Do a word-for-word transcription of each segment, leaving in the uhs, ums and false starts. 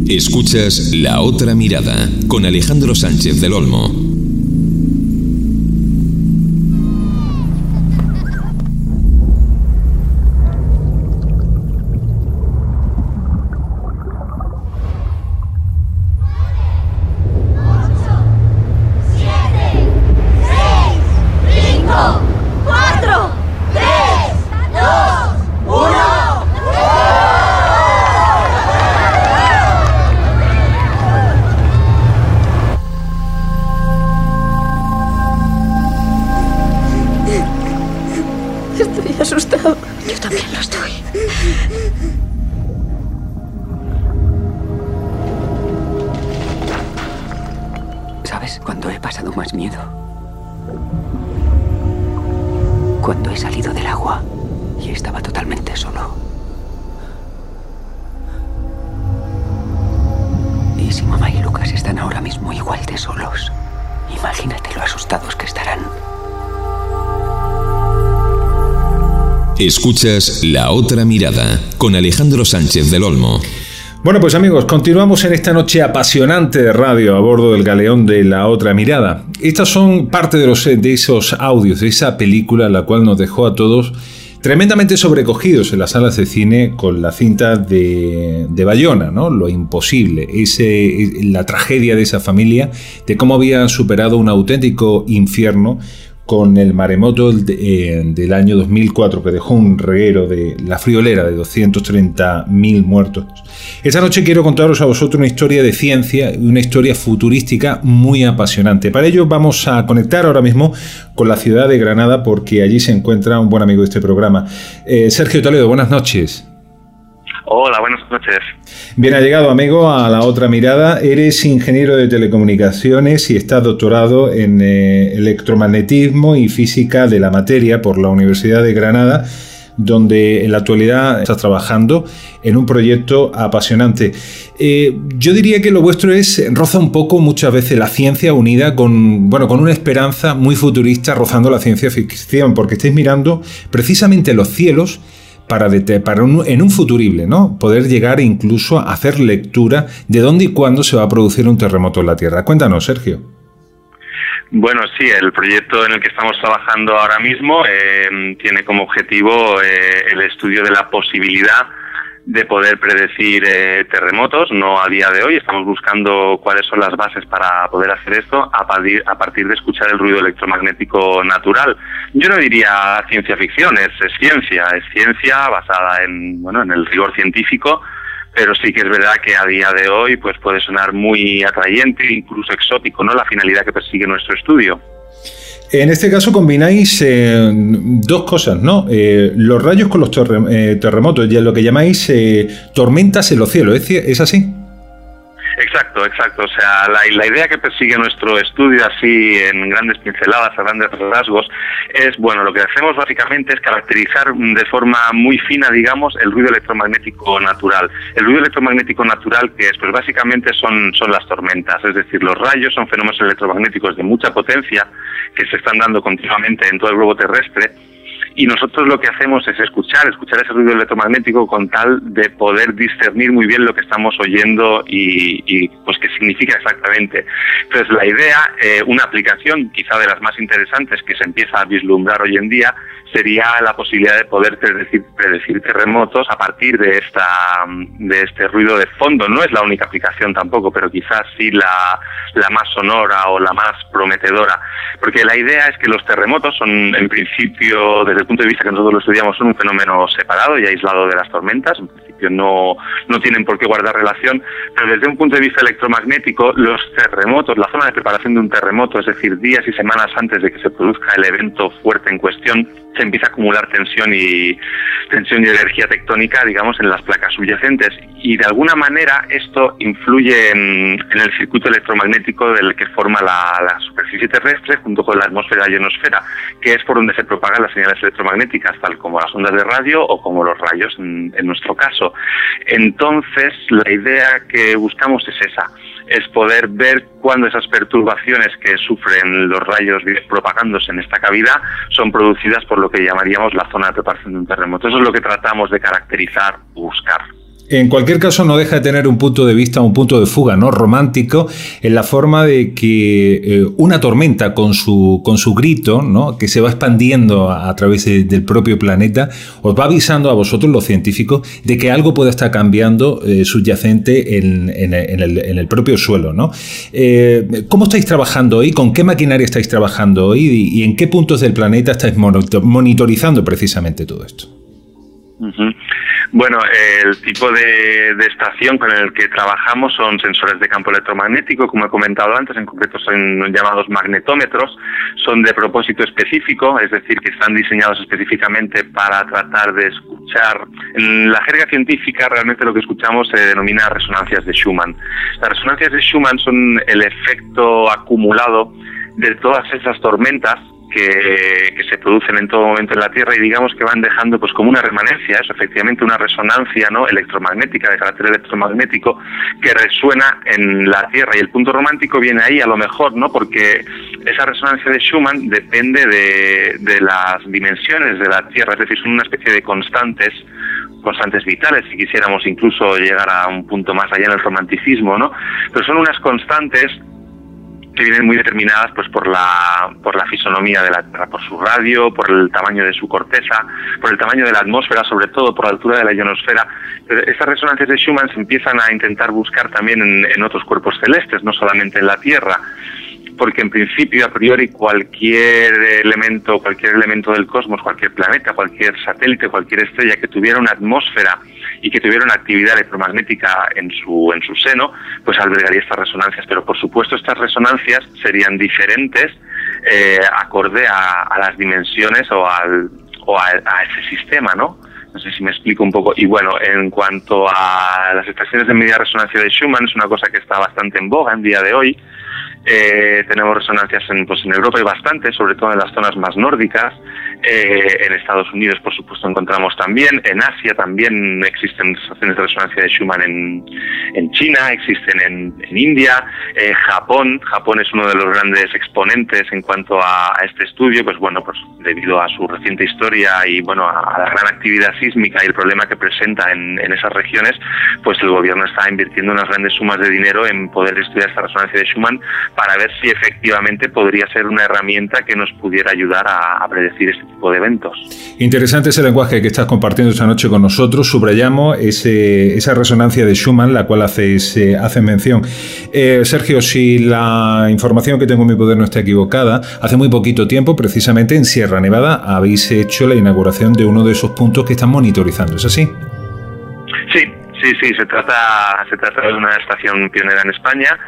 Escuchas La Otra Mirada con Alejandro Sánchez del Olmo. Asustado. Yo también lo estoy. ¿Sabes cuándo he pasado más miedo? Cuando he salido del agua y estaba totalmente solo. Y si mamá y Lucas están ahora mismo igual de solos, imagínate lo asustados que estarán. Escuchas La Otra Mirada con Alejandro Sánchez del Olmo. Bueno, pues amigos, continuamos en esta noche apasionante de radio a bordo del galeón de La Otra Mirada. Estas son parte de, los, de esos audios, de esa película, la cual nos dejó a todos tremendamente sobrecogidos en las salas de cine con la cinta de, de Bayona, ¿no? Lo imposible, ese, la tragedia de esa familia, de cómo habían superado un auténtico infierno con el maremoto de, eh, del año dos mil cuatro, que dejó un reguero de la friolera de doscientos treinta mil muertos. Esta noche quiero contaros a vosotros una historia de ciencia y una historia futurística muy apasionante. Para ello vamos a conectar ahora mismo con la ciudad de Granada, porque allí se encuentra un buen amigo de este programa. Eh, Sergio Toledo, buenas noches. Hola, buenas noches. Bien, ha llegado, amigo, a La Otra Mirada. Eres ingeniero de telecomunicaciones y estás doctorado en eh, electromagnetismo y física de la materia por la Universidad de Granada, donde en la actualidad estás trabajando en un proyecto apasionante. Eh, yo diría que lo vuestro es roza un poco muchas veces la ciencia unida con, bueno, con una esperanza muy futurista, rozando la ciencia ficción, porque estáis mirando precisamente los cielos para, de, para un, en un futurible, ¿no? Poder llegar incluso a hacer lectura de dónde y cuándo se va a producir un terremoto en la Tierra. Cuéntanos, Sergio. Bueno, sí, el proyecto en el que estamos trabajando ahora mismo eh, tiene como objetivo eh, el estudio de la posibilidad de poder predecir eh, terremotos. No a día de hoy, estamos buscando cuáles son las bases para poder hacer esto a partir, a partir de escuchar el ruido electromagnético natural. Yo no diría ciencia ficción, es, es ciencia, es ciencia basada en, bueno, en el rigor científico, pero sí que es verdad que a día de hoy pues puede sonar muy atrayente, incluso exótico, ¿no?, la finalidad que persigue nuestro estudio. En este caso combináis eh, dos cosas, ¿no? Eh, los rayos con los terre- eh, terremotos, y lo que llamáis eh, tormentas en los cielos, ¿es, ¿es así? Exacto, exacto. O sea, la, la idea que persigue nuestro estudio, así en grandes pinceladas, a grandes rasgos, es, bueno, lo que hacemos básicamente es caracterizar de forma muy fina, digamos, el ruido electromagnético natural. El ruido electromagnético natural, que es, pues básicamente son, son las tormentas, es decir, los rayos son fenómenos electromagnéticos de mucha potencia que se están dando continuamente en todo el globo terrestre. Y nosotros lo que hacemos es escuchar, escuchar ese ruido electromagnético con tal de poder discernir muy bien lo que estamos oyendo y, y pues qué significa exactamente. Entonces la idea, eh, una aplicación quizá de las más interesantes que se empieza a vislumbrar hoy en día, sería la posibilidad de poder predecir, predecir terremotos a partir de esta de este ruido de fondo. No es la única aplicación tampoco, pero quizás sí la, la más sonora o la más prometedora. Porque la idea es que los terremotos son, en principio, desde el punto de vista que nosotros lo estudiamos, son un fenómeno separado y aislado de las tormentas. En principio no, no tienen por qué guardar relación, pero desde un punto de vista electromagnético, los terremotos, la zona de preparación de un terremoto, es decir, días y semanas antes de que se produzca el evento fuerte en cuestión, se empieza a acumular tensión y tensión y energía tectónica, digamos, en las placas subyacentes, y de alguna manera esto influye en, en el circuito electromagnético del que forma la, la superficie terrestre junto con la atmósfera y ionosfera, que es por donde se propagan las señales electromagnéticas, tal como las ondas de radio o como los rayos en, en nuestro caso. Entonces, la idea que buscamos es esa, es poder ver cuándo esas perturbaciones que sufren los rayos propagándose en esta cavidad son producidas por lo que llamaríamos la zona de preparación de un terremoto. Eso es lo que tratamos de caracterizar o buscar. En cualquier caso, no deja de tener un punto de vista, un punto de fuga, ¿no? Romántico, en la forma de que eh, una tormenta con su, con su grito, ¿no? Que se va expandiendo a, a través de, del propio planeta, os va avisando a vosotros, los científicos, de que algo puede estar cambiando eh, subyacente en, en, en, el, en el propio suelo, ¿no? Eh, ¿Cómo estáis trabajando hoy? ¿Con qué maquinaria estáis trabajando hoy? ¿Y, y en qué puntos del planeta estáis monitorizando precisamente todo esto? Uh-huh. Bueno, el tipo de, de estación con el que trabajamos son sensores de campo electromagnético, como he comentado antes, en concreto son llamados magnetómetros, son de propósito específico, es decir, que están diseñados específicamente para tratar de escuchar. En la jerga científica realmente lo que escuchamos se denomina resonancias de Schumann. Las resonancias de Schumann son el efecto acumulado de todas esas tormentas Que, que se producen en todo momento en la Tierra y digamos que van dejando pues como una remanencia, es efectivamente una resonancia, ¿no?, electromagnética, de carácter electromagnético, que resuena en la Tierra, y el punto romántico viene ahí a lo mejor, ¿no?, porque esa resonancia de Schumann depende de, de las dimensiones de la Tierra, es decir, son una especie de constantes constantes vitales, si quisiéramos incluso llegar a un punto más allá en el romanticismo, ¿no?, pero son unas constantes que vienen muy determinadas pues por la por la fisonomía de la Tierra, por su radio, por el tamaño de su corteza, por el tamaño de la atmósfera, sobre todo por la altura de la ionosfera. Pero estas resonancias de Schumann se empiezan a intentar buscar también en, en otros cuerpos celestes, no solamente en la Tierra, porque en principio, a priori, cualquier elemento, cualquier elemento del cosmos, cualquier planeta, cualquier satélite, cualquier estrella que tuviera una atmósfera y que tuviera una actividad electromagnética en su en su seno, pues albergaría estas resonancias. Pero por supuesto estas resonancias serían diferentes eh, acorde a, a las dimensiones o al o a, a ese sistema, ¿no? No sé si me explico un poco. Y bueno, en cuanto a las estaciones de media resonancia de Schumann, es una cosa que está bastante en boga en día de hoy. Eh, tenemos resonancias en, pues en Europa hay bastante, sobre todo en las zonas más nórdicas. Eh, en Estados Unidos, por supuesto, encontramos también. En Asia también existen estaciones de resonancia de Schumann en, en China, existen en, en India. Eh, Japón, Japón es uno de los grandes exponentes en cuanto a, a este estudio, pues bueno, pues debido a su reciente historia y bueno, a, a la gran actividad sísmica y el problema que presenta en, en esas regiones, pues el gobierno está invirtiendo unas grandes sumas de dinero en poder estudiar esta resonancia de Schumann para ver si efectivamente podría ser una herramienta que nos pudiera ayudar a, a predecir este tipo de eventos. Interesante ese lenguaje que estás compartiendo esta noche con nosotros. Subrayamos ese, esa resonancia de Schumann, la cual haces, eh, haces mención. Eh, Sergio, si la información que tengo en mi poder no está equivocada, hace muy poquito tiempo, precisamente en Sierra Nevada, habéis hecho la inauguración de uno de esos puntos que están monitorizando, ¿es así? Sí. Sí, sí, se trata se trata de una estación pionera en España.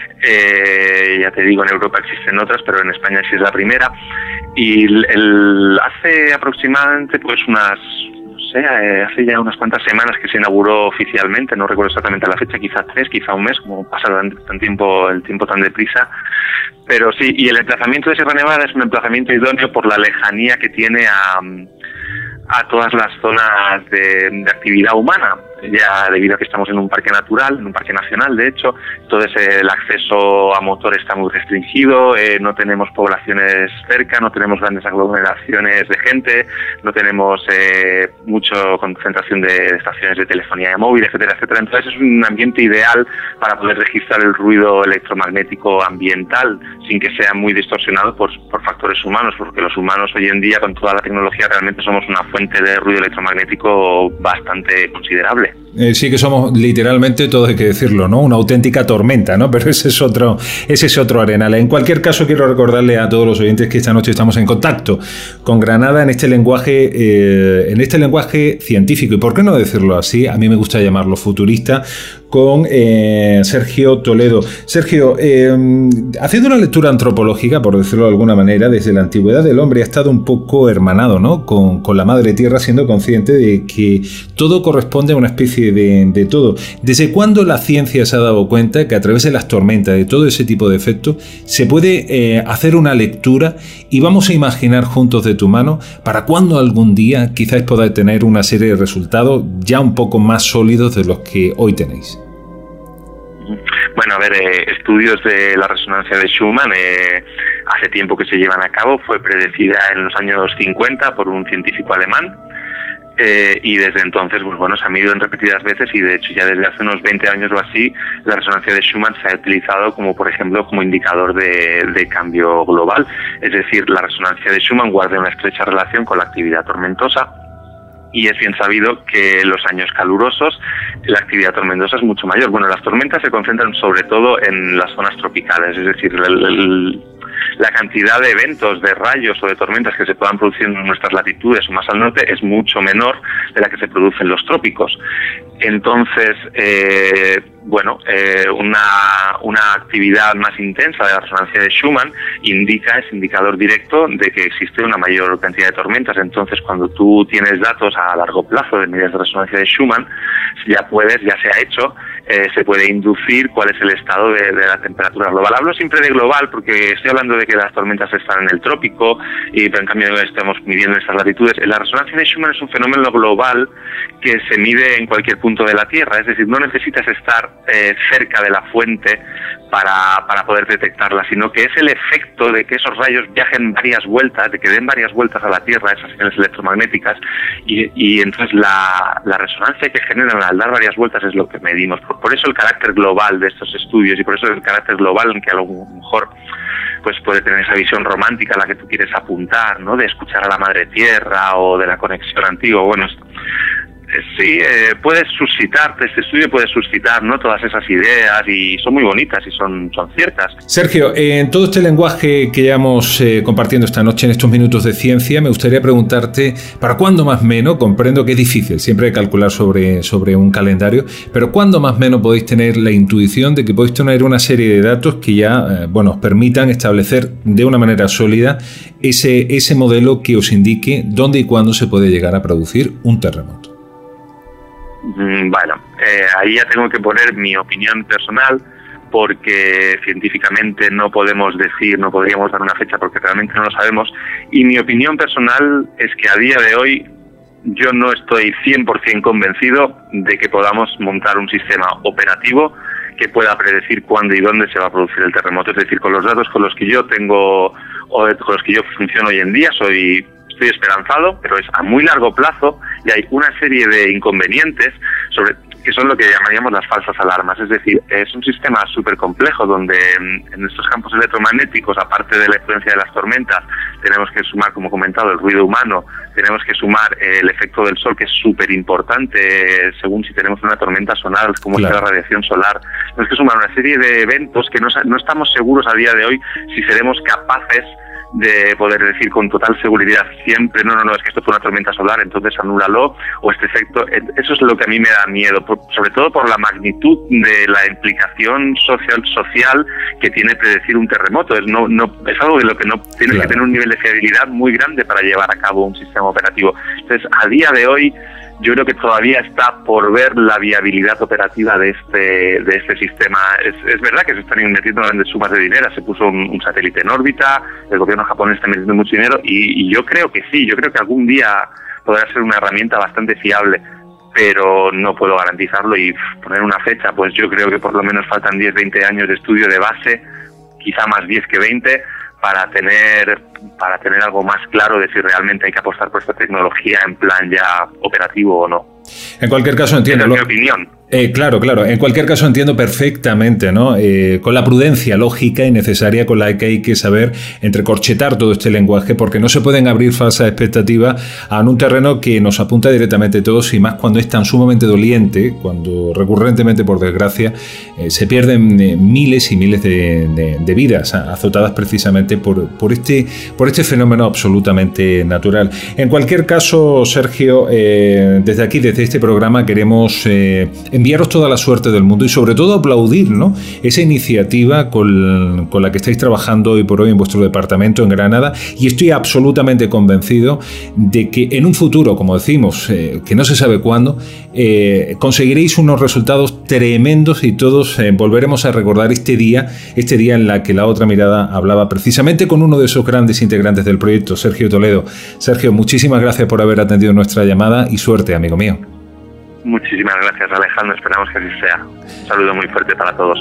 Eh, ya te digo, en Europa existen otras, pero en España sí es la primera. Y el, el, hace aproximadamente pues unas, no sé, eh, hace ya unas cuantas semanas que se inauguró oficialmente, no recuerdo exactamente la fecha, quizá tres, quizá un mes, como pasa tan tiempo, el tiempo tan deprisa. Pero sí, y el emplazamiento de Sierra Nevada es un emplazamiento idóneo por la lejanía que tiene a, a todas las zonas de, de actividad humana. Ya debido a que estamos en un parque natural, en un parque nacional, de hecho, entonces eh, el acceso a motor está muy restringido, eh, no tenemos poblaciones cerca, no tenemos grandes aglomeraciones de gente, no tenemos eh, mucha concentración de estaciones de telefonía de móvil, etcétera, etcétera. Entonces es un ambiente ideal para poder registrar el ruido electromagnético ambiental sin que sea muy distorsionado por, por factores humanos, porque los humanos hoy en día, con toda la tecnología, realmente somos una fuente de ruido electromagnético bastante considerable. Eh, sí que somos literalmente, todo hay que decirlo, ¿no? Una auténtica tormenta, ¿no? Pero ese es otro, ese es otro arenal. En cualquier caso, quiero recordarle a todos los oyentes que esta noche estamos en contacto con Granada en este lenguaje, eh, en este lenguaje científico, y por qué no decirlo así, a mí me gusta llamarlo futurista, con eh, Sergio Toledo. Sergio, eh, haciendo una lectura antropológica, por decirlo de alguna manera, desde la antigüedad el hombre ha estado un poco hermanado, ¿no? Con, con la madre tierra, siendo consciente de que todo corresponde a una especie de, de todo. ¿Desde cuándo la ciencia se ha dado cuenta que a través de las tormentas, de todo ese tipo de efectos, se puede eh, hacer una lectura y vamos a imaginar juntos de tu mano para cuándo algún día quizás podáis tener una serie de resultados ya un poco más sólidos de los que hoy tenéis? Bueno, a ver, eh, estudios de la resonancia de Schumann eh, hace tiempo que se llevan a cabo, fue predecida en los años cincuenta por un científico alemán. Eh, y desde entonces, pues bueno, se ha medido en repetidas veces y de hecho ya desde hace unos veinte años o así la resonancia de Schumann se ha utilizado como, por ejemplo, como indicador de, de cambio global. Es decir, la resonancia de Schumann guarda una estrecha relación con la actividad tormentosa y es bien sabido que en los años calurosos la actividad tormentosa es mucho mayor. Bueno, las tormentas se concentran sobre todo en las zonas tropicales, es decir, el, el la cantidad de eventos, de rayos o de tormentas que se puedan producir en nuestras latitudes o más al norte es mucho menor de la que se produce en los trópicos. Entonces, eh, bueno, eh, una, una actividad más intensa de la resonancia de Schumann indica, es indicador directo de que existe una mayor cantidad de tormentas. Entonces, cuando tú tienes datos a largo plazo de medidas de resonancia de Schumann, ya puedes, ya se ha hecho, eh, se puede inducir cuál es el estado de, de la temperatura global. Hablo siempre de global porque estoy hablando de que las tormentas están en el trópico y en cambio estamos midiendo estas latitudes. La resonancia de Schumann es un fenómeno global que se mide en cualquier punto de la Tierra, es decir, no necesitas estar eh, cerca de la fuente para, para poder detectarla, sino que es el efecto de que esos rayos viajen varias vueltas, de que den varias vueltas a la Tierra, esas señales electromagnéticas, y, y entonces la, la resonancia que generan al dar varias vueltas es lo que medimos. Por, por eso el carácter global de estos estudios y por eso el carácter global en que a lo mejor pues puede tener esa visión romántica a la que tú quieres apuntar, ¿no? De escuchar a la madre tierra o de la conexión antigua. Bueno, sí, eh, puedes suscitar, este estudio puede suscitar, ¿no?, todas esas ideas y son muy bonitas y son, son ciertas. Sergio, en todo este lenguaje que llevamos eh, compartiendo esta noche en estos minutos de ciencia, me gustaría preguntarte, ¿para cuándo más o menos? Comprendo que es difícil siempre calcular sobre, sobre un calendario, pero ¿cuándo más o menos podéis tener la intuición de que podéis tener una serie de datos que ya, eh, bueno, os permitan establecer de una manera sólida ese, ese modelo que os indique dónde y cuándo se puede llegar a producir un terremoto? Bueno, eh, ahí ya tengo que poner mi opinión personal porque científicamente no podemos decir, no podríamos dar una fecha porque realmente no lo sabemos, y mi opinión personal es que a día de hoy yo no estoy cien por ciento convencido de que podamos montar un sistema operativo que pueda predecir cuándo y dónde se va a producir el terremoto. Es decir, con los datos con los que yo tengo o con los que yo funciono hoy en día soy... Estoy esperanzado, pero es a muy largo plazo y hay una serie de inconvenientes sobre que son lo que llamaríamos las falsas alarmas. Es decir, es un sistema súper complejo donde en nuestros campos electromagnéticos, aparte de la influencia de las tormentas, tenemos que sumar, como he comentado, el ruido humano, tenemos que sumar el efecto del sol, que es súper importante según si tenemos una tormenta solar, como claro. es la radiación solar. Tenemos que sumar una serie de eventos que no, no estamos seguros a día de hoy si seremos capaces de poder decir con total seguridad siempre, no, no, no, es que esto fue una tormenta solar, entonces anúlalo, o este efecto. Eso es lo que a mí me da miedo, por, sobre todo por la magnitud de la implicación social social que tiene predecir un terremoto. Es, no, no, es algo de lo que no tienes claro. que tener un nivel de fiabilidad muy grande para llevar a cabo un sistema operativo. Entonces, a día de hoy, yo creo que todavía está por ver la viabilidad operativa de este de este sistema. Es, es verdad que se están invirtiendo grandes sumas de dinero, se puso un, un satélite en órbita, el gobierno japonés está metiendo mucho dinero y, y yo creo que sí, yo creo que algún día podrá ser una herramienta bastante fiable, pero no puedo garantizarlo y poner una fecha, pues yo creo que por lo menos faltan diez, veinte años de estudio de base, quizá más diez que veinte, para tener para tener algo más claro de si realmente hay que apostar por esta tecnología en plan ya operativo o no. En cualquier caso entiendo. Esa es mi opinión. Eh, claro, claro. En cualquier caso entiendo perfectamente, ¿no? Eh, con la prudencia lógica y necesaria con la que hay que saber entrecorchetar todo este lenguaje, porque no se pueden abrir falsas expectativas a un terreno que nos apunta directamente a todos, y más cuando es tan sumamente doliente, cuando recurrentemente, por desgracia, eh, se pierden eh, miles y miles de, de, de vidas azotadas precisamente por, por, este, por este fenómeno absolutamente natural. En cualquier caso, Sergio, eh, desde aquí, desde este programa, queremos eh, enviaros toda la suerte del mundo y sobre todo aplaudir, ¿no?, esa iniciativa con, con la que estáis trabajando hoy por hoy en vuestro departamento en Granada, y estoy absolutamente convencido de que en un futuro, como decimos, eh, que no se sabe cuándo, eh, conseguiréis unos resultados tremendos y todos eh, volveremos a recordar este día, este día en la que La Otra Mirada hablaba precisamente con uno de esos grandes integrantes del proyecto, Sergio Toledo. Sergio, muchísimas gracias por haber atendido nuestra llamada y suerte, amigo mío. Muchísimas gracias, Alejandro, esperamos que así sea. Un saludo muy fuerte para todos.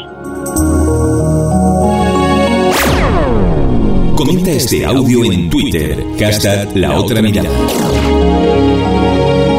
Comenta este audio en Twitter, hashtag La Otra Mirada.